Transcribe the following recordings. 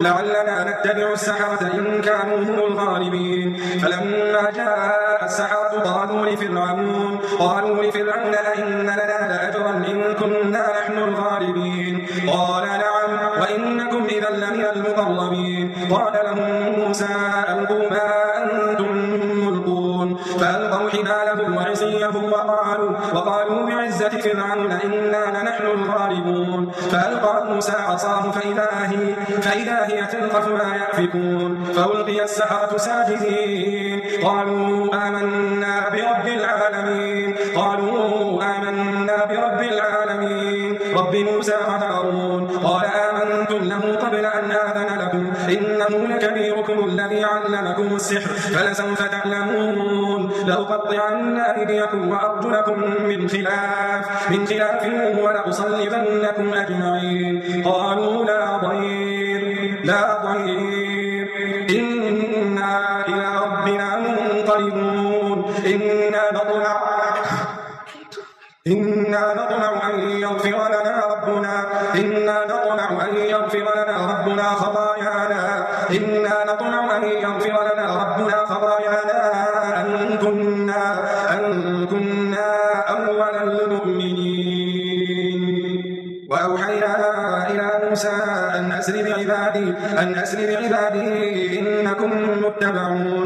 لعلنا نتبع السحرة إن كانوا هم الغالبين. فلما جاء السحرة قالوا لفرعون أئن لنا لأجرا إن كنا نحن الغالبين. قال نعم وإنكم إذا لمن المقربين. قال لهم موسى ألقوا ما أنتم ملقون. فألقوا حبالهم وعصيهم وقالوا بعزة فرعون إنا لنحن الغالبون. فألقى موسى عصاه فإذا هي تلقف ما يأفكون. فألقي السحرة ساجدين قالوا آمنا برب العالمين رب موسى وهارون. قال آمنتم له قبل أن آذن لكم إنه لكبيركم الذي علمكم السحر فلسوف تعلمون. لأقطعن أيديكم وأرجلكم من خلاف ولأصلبنكم أجمعين. قالوا لا ضير إنا إلى ربنا منقلبون. إنا نطمع أن يغفر لنا ربنا خطايانا أن كنا أول المؤمنين. وأوحينا إلى موسى أن أسر بعبادي إنكم متبعون.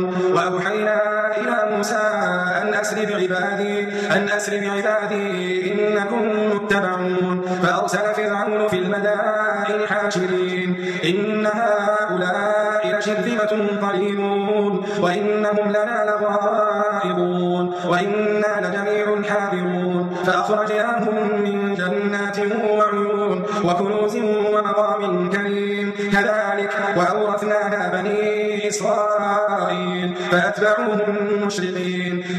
فأرسل فرعون في المدائن حاشرين إن هؤلاء لشرذمة قليلون وإنهم لنا لغائظون وإنا لجميع حاذرون. فأخرجناهم من جنات وعيون وكنوز ومقام كريم. كذلك وأورثناها بني إسرائيل فأتبعوهم مشرقين.